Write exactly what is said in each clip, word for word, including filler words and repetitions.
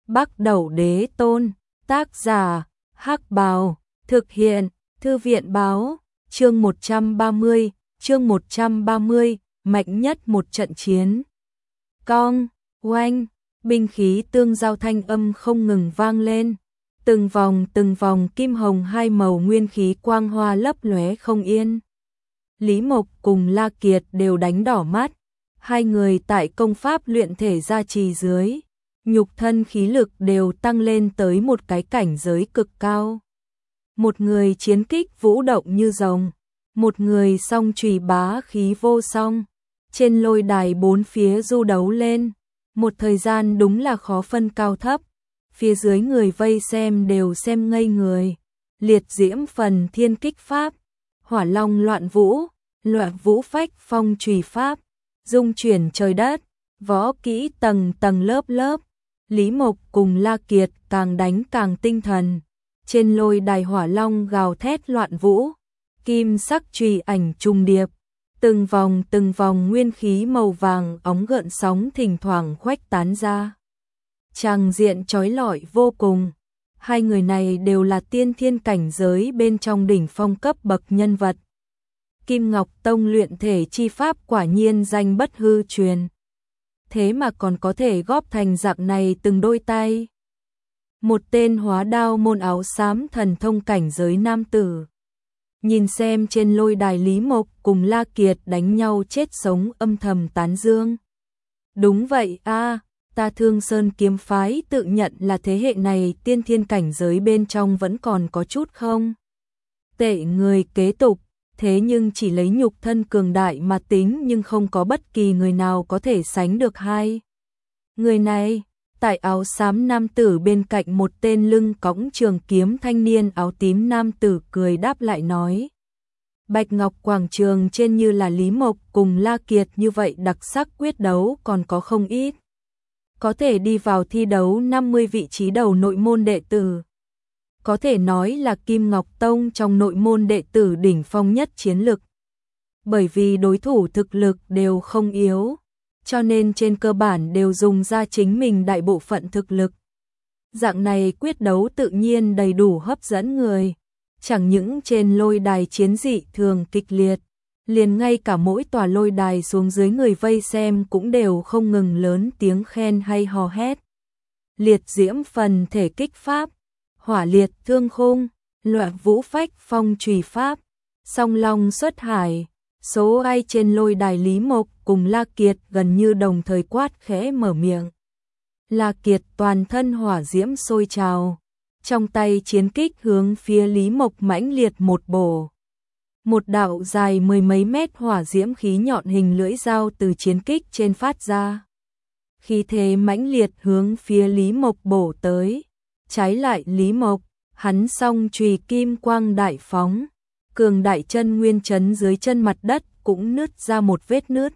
Bắc Đẩu Đế Tôn, tác giả, Hắc Bào, thực hiện, Thư viện Báo, chương một trăm ba mươi, chương một trăm ba mươi, mạnh nhất một trận chiến. Cong, oanh, binh khí tương giao thanh âm không ngừng vang lên, từng vòng từng vòng kim hồng hai màu nguyên khí quang hoa lấp lóe không yên. Lý Mộc cùng La Kiệt đều đánh đỏ mắt, hai người tại công pháp luyện thể gia trì dưới, nhục thân khí lực đều tăng lên tới một cái cảnh giới cực cao. Một người chiến kích vũ động như rồng, một người song chùy bá khí vô song, trên lôi đài bốn phía du đấu lên, một thời gian đúng là khó phân cao thấp, phía dưới người vây xem đều xem ngây người. Liệt diễm phần thiên kích pháp, hỏa long loạn vũ, loạn vũ phách phong chùy pháp, dung chuyển trời đất, võ kỹ tầng tầng lớp lớp. Lý Mộc cùng La Kiệt càng đánh càng tinh thần, trên lôi đài hỏa long gào thét loạn vũ, kim sắc chùy ảnh trùng điệp, từng vòng từng vòng nguyên khí màu vàng óng gợn sóng thỉnh thoảng khuếch tán ra. Tràng diện chói lọi vô cùng, hai người này đều là tiên thiên cảnh giới bên trong đỉnh phong cấp bậc nhân vật. Kim Ngọc Tông luyện thể chi pháp quả nhiên danh bất hư truyền. Thế mà còn có thể góp thành dạng này từng đôi tay. Một tên hóa đao môn áo xám thần thông cảnh giới nam tử. Nhìn xem trên lôi đài Lý Mộc cùng La Kiệt đánh nhau chết sống âm thầm tán dương. Đúng vậy a, ta Thương Sơn kiếm phái tự nhận là thế hệ này tiên thiên cảnh giới bên trong vẫn còn có chút không tệ người kế tục. Thế nhưng chỉ lấy nhục thân cường đại mà tính nhưng không có bất kỳ người nào có thể sánh được hai người này. Tại áo xám nam tử bên cạnh một tên lưng cõng trường kiếm thanh niên áo tím nam tử cười đáp lại nói. Bạch Ngọc Quảng Trường trên như là Lý Mộc cùng La Kiệt như vậy đặc sắc quyết đấu còn có không ít. Có thể đi vào thi đấu năm mươi vị trí đầu nội môn đệ tử. Có thể nói là Kim Ngọc Tông trong nội môn đệ tử đỉnh phong nhất chiến lực. Bởi vì đối thủ thực lực đều không yếu, cho nên trên cơ bản đều dùng ra chính mình đại bộ phận thực lực. Dạng này quyết đấu tự nhiên đầy đủ hấp dẫn người, chẳng những trên lôi đài chiến dị thường kịch liệt, liền ngay cả mỗi tòa lôi đài xuống dưới người vây xem cũng đều không ngừng lớn tiếng khen hay hò hét. Liệt diễm phần thể kích pháp, hỏa liệt thương khung, loạn vũ phách phong chùy pháp, song long xuất hải. Số ai trên lôi đài Lý Mộc cùng La Kiệt gần như đồng thời quát khẽ mở miệng. La Kiệt toàn thân hỏa diễm sôi trào, trong tay chiến kích hướng phía Lý Mộc mãnh liệt một bổ. Một đạo dài mười mấy mét hỏa diễm khí nhọn hình lưỡi dao từ chiến kích trên phát ra. Khí thế mãnh liệt hướng phía Lý Mộc bổ tới. Trái lại Lý Mộc, hắn song chùy kim quang đại phóng, cường đại chân nguyên chấn dưới chân mặt đất cũng nứt ra một vết nứt.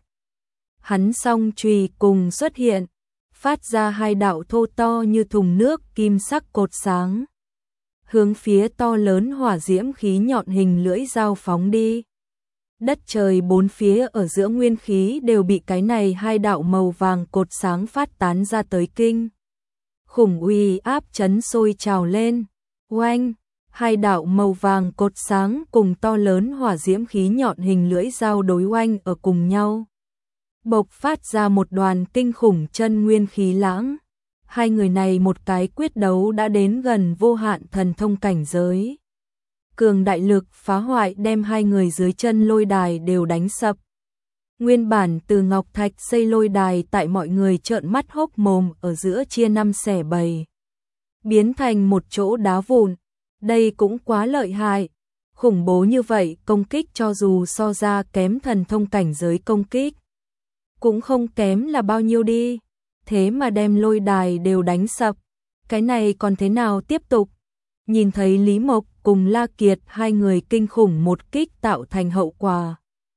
Hắn song chùy cùng xuất hiện, phát ra hai đạo thô to như thùng nước kim sắc cột sáng, hướng phía to lớn hỏa diễm khí nhọn hình lưỡi dao phóng đi. Đất trời bốn phía ở giữa nguyên khí đều bị cái này hai đạo màu vàng cột sáng phát tán ra tới kinh. Khủng uy áp chấn sôi trào lên, oanh, hai đạo màu vàng cột sáng cùng to lớn hỏa diễm khí nhọn hình lưỡi dao đối oanh ở cùng nhau. Bộc phát ra một đoàn kinh khủng chân nguyên khí lãng. Hai người này một cái quyết đấu đã đến gần vô hạn thần thông cảnh giới. Cường đại lực phá hoại đem hai người dưới chân lôi đài đều đánh sập. Nguyên bản từ ngọc thạch xây lôi đài tại mọi người trợn mắt hốc mồm ở giữa chia năm xẻ bảy, biến thành một chỗ đá vụn. Đây cũng quá lợi hại, khủng bố như vậy công kích cho dù so ra kém thần thông cảnh giới công kích, cũng không kém là bao nhiêu đi, thế mà đem lôi đài đều đánh sập, cái này còn thế nào tiếp tục. Nhìn thấy Lý Mộc cùng La Kiệt hai người kinh khủng một kích tạo thành hậu quả.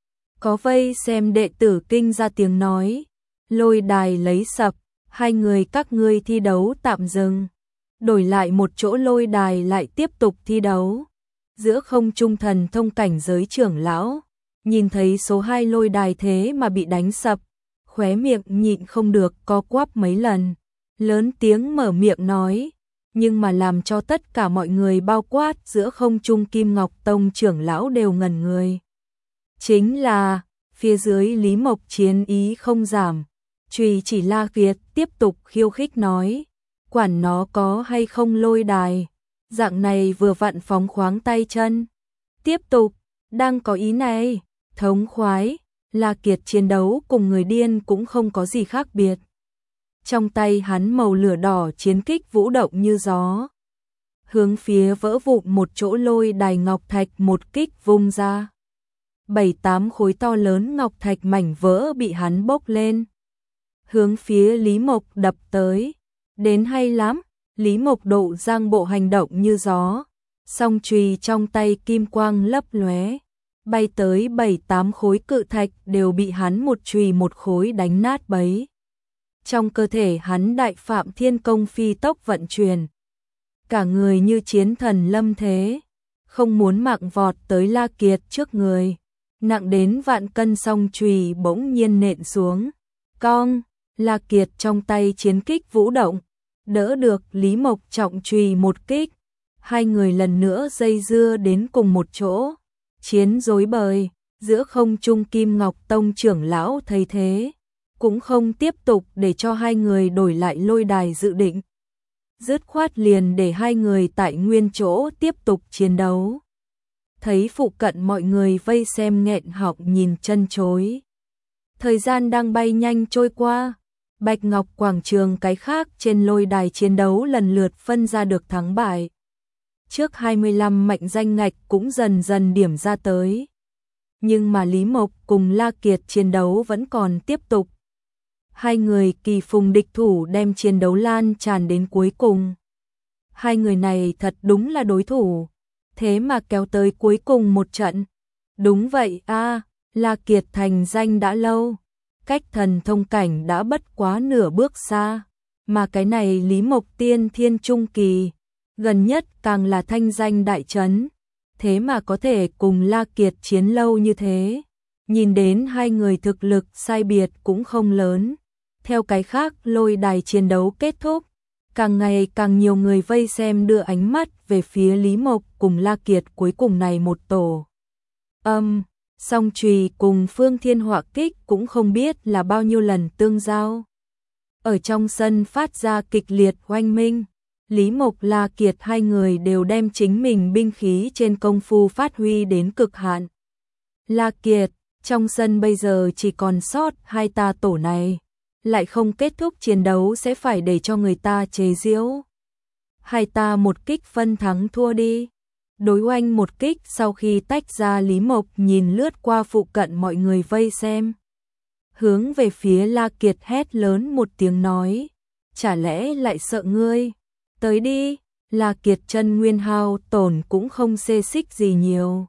Có vây xem đệ tử kinh ra tiếng nói, lôi đài lấy sập, hai người các ngươi thi đấu tạm dừng. Đổi lại một chỗ lôi đài lại tiếp tục thi đấu. Giữa không trung thần thông cảnh giới trưởng lão, nhìn thấy số hai lôi đài thế mà bị đánh sập, khóe miệng nhịn không được co quắp mấy lần, lớn tiếng mở miệng nói, nhưng mà làm cho tất cả mọi người bao quát giữa không trung Kim Ngọc Tông trưởng lão đều ngẩn người. Chính là, phía dưới Lý Mộc chiến ý không giảm, chùy chỉ La Kiệt tiếp tục khiêu khích nói, quản nó có hay không lôi đài, dạng này vừa vặn phóng khoáng tay chân. Tiếp tục, đang có ý này, thống khoái, La Kiệt chiến đấu cùng người điên cũng không có gì khác biệt. Trong tay hắn màu lửa đỏ chiến kích vũ động như gió. Hướng phía vỡ vụn một chỗ lôi đài ngọc thạch một kích vung ra. Bảy tám khối to lớn ngọc thạch mảnh vỡ bị hắn bốc lên. Hướng phía Lý Mộc đập tới. Đến hay lắm, Lý Mộc độ giang bộ hành động như gió. Song chùy trong tay kim quang lấp lóe. Bay tới bảy tám khối cự thạch đều bị hắn một chùy một khối đánh nát bấy. Trong cơ thể hắn đại phạm thiên công phi tốc vận chuyển. Cả người như chiến thần lâm thế. Không muốn mạng vọt tới La Kiệt trước người. Nặng đến vạn cân song chùy bỗng nhiên nện xuống. Cong, La Kiệt trong tay chiến kích vũ động. Đỡ được Lý Mộc trọng chùy một kích. Hai người lần nữa dây dưa đến cùng một chỗ. Chiến rối bời, giữa không trung Kim Ngọc Tông trưởng lão thấy thế. Cũng không tiếp tục để cho hai người đổi lại lôi đài dự định. Dứt khoát liền để hai người tại nguyên chỗ tiếp tục chiến đấu. Thấy phụ cận mọi người vây xem nghẹn họng nhìn chân chối. Thời gian đang bay nhanh trôi qua. Bạch Ngọc quảng trường cái khác trên lôi đài chiến đấu lần lượt phân ra được thắng bại. Trước hai mươi lăm mệnh danh ngạch cũng dần dần điểm ra tới. Nhưng mà Lý Mộc cùng La Kiệt chiến đấu vẫn còn tiếp tục. Hai người kỳ phùng địch thủ đem chiến đấu lan tràn đến cuối cùng. Hai người này thật đúng là đối thủ. Thế mà kéo tới cuối cùng một trận. Đúng vậy a, à, La Kiệt thành danh đã lâu. Cách thần thông cảnh đã bất quá nửa bước xa. Mà cái này Lý Mộc tiên thiên trung kỳ. Gần nhất càng là thanh danh đại trấn. Thế mà có thể cùng La Kiệt chiến lâu như thế. Nhìn đến hai người thực lực sai biệt cũng không lớn. Theo cái khác lôi đài chiến đấu kết thúc. Càng ngày càng nhiều người vây xem đưa ánh mắt về phía Lý Mộc cùng La Kiệt cuối cùng này một tổ. Âm, um, song chùy cùng Phương Thiên Họa Kích cũng không biết là bao nhiêu lần tương giao. Ở trong sân phát ra kịch liệt oanh minh. Lý Mộc La Kiệt hai người đều đem chính mình binh khí trên công phu phát huy đến cực hạn. La Kiệt, trong sân bây giờ chỉ còn sót hai ta tổ này. Lại không kết thúc chiến đấu sẽ phải để cho người ta chế giễu. Hai ta một kích phân thắng thua đi. Đối oanh một kích sau khi tách ra Lý Mộc nhìn lướt qua phụ cận mọi người vây xem. Hướng về phía La Kiệt hét lớn một tiếng nói. Chả lẽ lại sợ ngươi? Tới đi, La Kiệt chân nguyên hao tổn cũng không xê xích gì nhiều.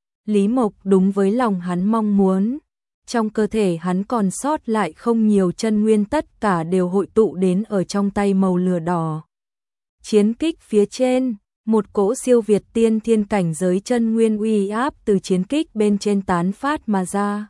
Lý Mộc đúng với lòng hắn mong muốn. Trong cơ thể hắn còn sót lại không nhiều chân nguyên tất cả đều hội tụ đến ở trong tay màu lửa đỏ. Chiến kích phía trên, một cỗ siêu việt tiên thiên cảnh giới chân nguyên uy áp từ chiến kích bên trên tán phát mà ra.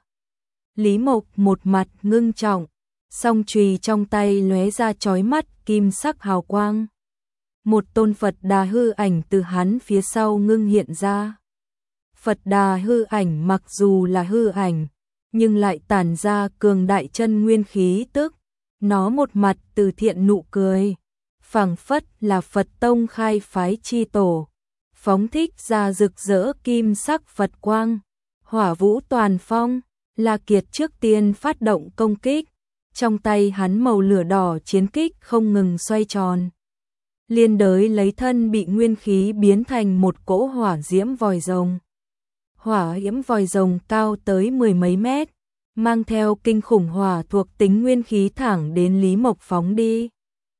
Lý Mộc một mặt ngưng trọng, song chùy trong tay lóe ra chói mắt kim sắc hào quang. Một tôn Phật Đà hư ảnh từ hắn phía sau ngưng hiện ra. Phật Đà hư ảnh mặc dù là hư ảnh, nhưng lại tản ra cường đại chân nguyên khí tức. Nó một mặt từ thiện nụ cười, phảng phất là Phật tông khai phái chi tổ, phóng thích ra rực rỡ kim sắc Phật quang, hỏa vũ toàn phong. La Kiệt trước tiên phát động công kích, trong tay hắn màu lửa đỏ chiến kích không ngừng xoay tròn. Liên đới lấy thân bị nguyên khí biến thành một cỗ hỏa diễm vòi rồng. Hỏa diễm vòi rồng cao tới mười mấy mét, mang theo kinh khủng hỏa thuộc tính nguyên khí thẳng đến Lý Mộc phóng đi.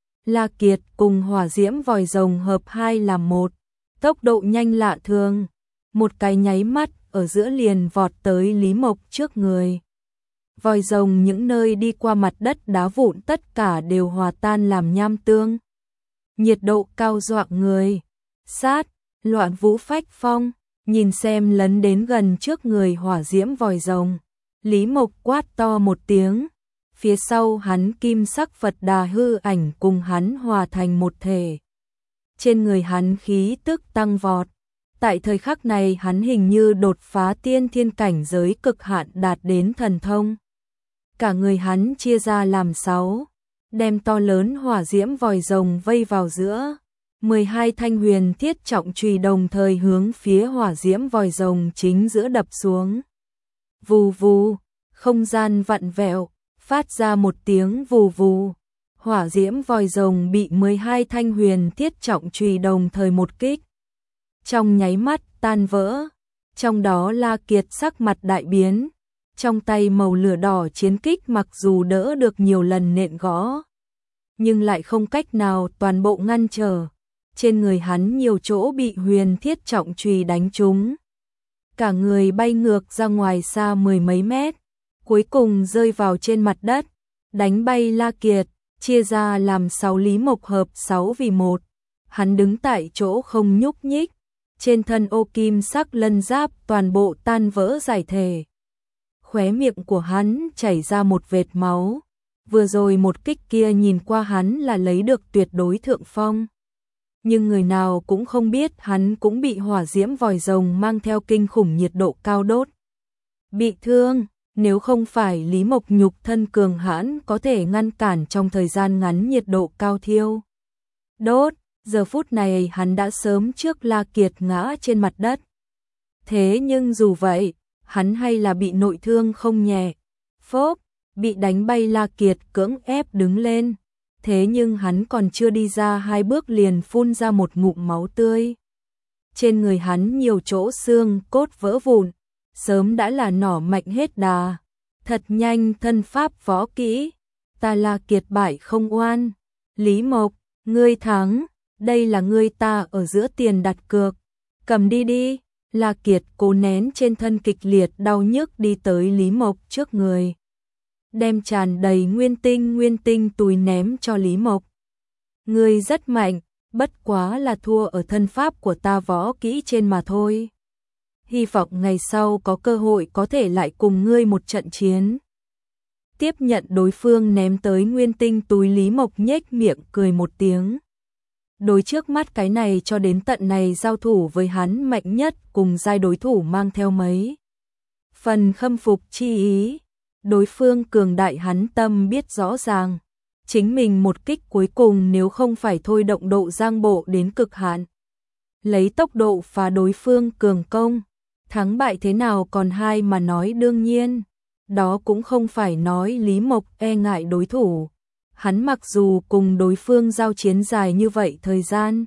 La Kiệt cùng hỏa diễm vòi rồng hợp hai làm một, tốc độ nhanh lạ thường, một cái nháy mắt ở giữa liền vọt tới Lý Mộc trước người. Vòi rồng những nơi đi qua mặt đất đá vụn tất cả đều hòa tan làm nham tương. Nhiệt độ cao dọa người. Sát, loạn vũ phách phong, nhìn xem lấn đến gần trước người hỏa diễm vòi rồng. Lý Mộc quát to một tiếng, phía sau hắn kim sắc Phật Đà hư ảnh cùng hắn hòa thành một thể. Trên người hắn khí tức tăng vọt. Tại thời khắc này hắn hình như đột phá tiên thiên cảnh giới cực hạn đạt đến thần thông. Cả người hắn chia ra làm sáu, đem to lớn hỏa diễm vòi rồng vây vào giữa. mười hai thanh huyền thiết trọng chùy đồng thời hướng phía hỏa diễm vòi rồng chính giữa đập xuống. Vù vù, không gian vặn vẹo, phát ra một tiếng vù vù. Hỏa diễm vòi rồng bị mười hai thanh huyền thiết trọng chùy đồng thời một kích. Trong nháy mắt tan vỡ, trong đó La Kiệt sắc mặt đại biến, trong tay màu lửa đỏ chiến kích mặc dù đỡ được nhiều lần nện gõ, nhưng lại không cách nào toàn bộ ngăn trở. Trên người hắn nhiều chỗ bị huyền thiết trọng chùy đánh trúng. Cả người bay ngược ra ngoài xa mười mấy mét, cuối cùng rơi vào trên mặt đất, đánh bay La Kiệt, chia ra làm sáu Lý Mộc hợp sáu vì một. Hắn đứng tại chỗ không nhúc nhích, trên thân ô kim sắc lân giáp toàn bộ tan vỡ giải thể. Khóe miệng của hắn chảy ra một vệt máu, vừa rồi một kích kia nhìn qua hắn là lấy được tuyệt đối thượng phong. Nhưng người nào cũng không biết hắn cũng bị hỏa diễm vòi rồng mang theo kinh khủng nhiệt độ cao đốt. Bị thương, nếu không phải Lý Mộc nhục thân cường hãn có thể ngăn cản trong thời gian ngắn nhiệt độ cao thiêu. Đốt, giờ phút này hắn đã sớm trước La Kiệt ngã trên mặt đất. Thế nhưng dù vậy, hắn hay là bị nội thương không nhẹ. Phốp, bị đánh bay La Kiệt cưỡng ép đứng lên. Thế nhưng hắn còn chưa đi ra hai bước liền phun ra một ngụm máu tươi. Trên người hắn nhiều chỗ xương cốt vỡ vụn, sớm đã là nỏ mạnh hết đà. Thật nhanh thân pháp võ kỹ, ta La Kiệt bại không oan. Lý Mộc, ngươi thắng, đây là ngươi ta ở giữa tiền đặt cược. Cầm đi đi, La Kiệt cố nén trên thân kịch liệt đau nhức đi tới Lý Mộc trước người. Đem tràn đầy nguyên tinh nguyên tinh túi ném cho Lý Mộc. Ngươi rất mạnh, bất quá là thua ở thân pháp của ta võ kỹ trên mà thôi. Hy vọng ngày sau có cơ hội có thể lại cùng ngươi một trận chiến. Tiếp nhận đối phương ném tới nguyên tinh túi, Lý Mộc nhếch miệng cười một tiếng. Đối trước mắt cái này cho đến tận này giao thủ với hắn mạnh nhất cùng giai đối thủ mang theo mấy phần khâm phục chi ý. Đối phương cường đại hắn tâm biết rõ ràng, chính mình một kích cuối cùng nếu không phải thôi động độ giang bộ đến cực hạn, lấy tốc độ phá đối phương cường công, thắng bại thế nào còn hai mà nói đương nhiên. Đó cũng không phải nói Lý Mộc e ngại đối thủ, hắn mặc dù cùng đối phương giao chiến dài như vậy thời gian,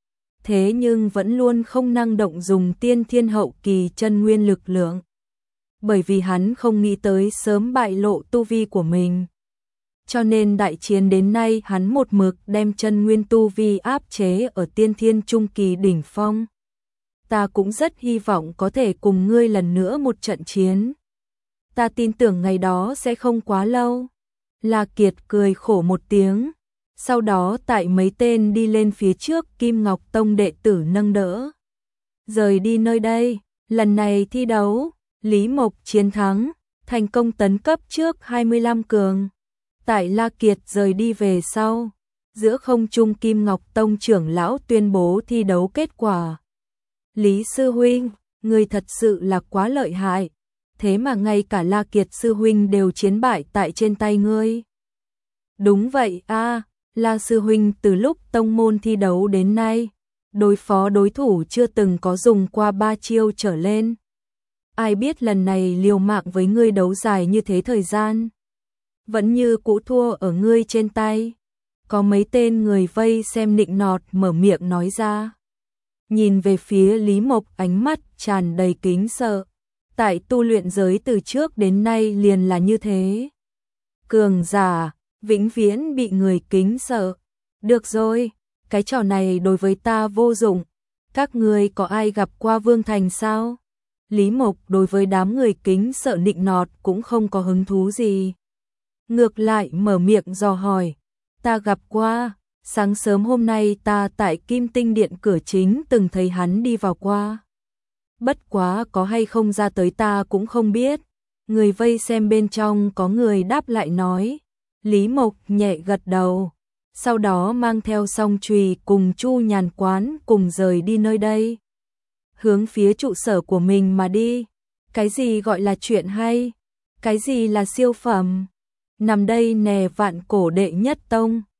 thế nhưng vẫn luôn không năng động dùng tiên thiên hậu kỳ chân nguyên lực lượng. Bởi vì hắn không nghĩ tới sớm bại lộ tu vi của mình. Cho nên đại chiến đến nay hắn một mực đem chân nguyên tu vi áp chế ở tiên thiên trung kỳ đỉnh phong. Ta cũng rất hy vọng có thể cùng ngươi lần nữa một trận chiến. Ta tin tưởng ngày đó sẽ không quá lâu. La Kiệt cười khổ một tiếng. Sau đó tại mấy tên đi lên phía trước Kim Ngọc Tông đệ tử nâng đỡ. Rời đi nơi đây, lần này thi đấu. Lý Mộc chiến thắng, thành công tấn cấp trước hai mươi lăm cường. Tại La Kiệt rời đi về sau, giữa không trung Kim Ngọc Tông trưởng lão tuyên bố thi đấu kết quả. Lý sư huynh, người thật sự là quá lợi hại, thế mà ngay cả La Kiệt sư huynh đều chiến bại tại trên tay ngươi. Đúng vậy a, La sư huynh từ lúc tông môn thi đấu đến nay, đối phó đối thủ chưa từng có dùng qua ba chiêu trở lên. Ai biết lần này liều mạng với ngươi đấu dài như thế thời gian, vẫn như cũ thua ở ngươi trên tay. Có mấy tên người vây xem nịnh nọt mở miệng nói ra. Nhìn về phía Lý Mộc ánh mắt tràn đầy kính sợ. Tại tu luyện giới từ trước đến nay liền là như thế. Cường giả, vĩnh viễn bị người kính sợ. Được rồi, cái trò này đối với ta vô dụng. Các ngươi có ai gặp qua Vương Thành sao? Lý Mộc đối với đám người kính sợ nịnh nọt cũng không có hứng thú gì. Ngược lại mở miệng dò hỏi. Ta gặp qua, sáng sớm hôm nay ta tại Kim Tinh Điện cửa chính từng thấy hắn đi vào qua. Bất quá có hay không ra tới ta cũng không biết. Người vây xem bên trong có người đáp lại nói. Lý Mộc nhẹ gật đầu, sau đó mang theo song chùy cùng Chu Nhàn Quán cùng rời đi nơi đây. Hướng phía trụ sở của mình mà đi. Cái gì gọi là chuyện hay? Cái gì là siêu phẩm? Nằm đây nè, vạn cổ đệ nhất tông.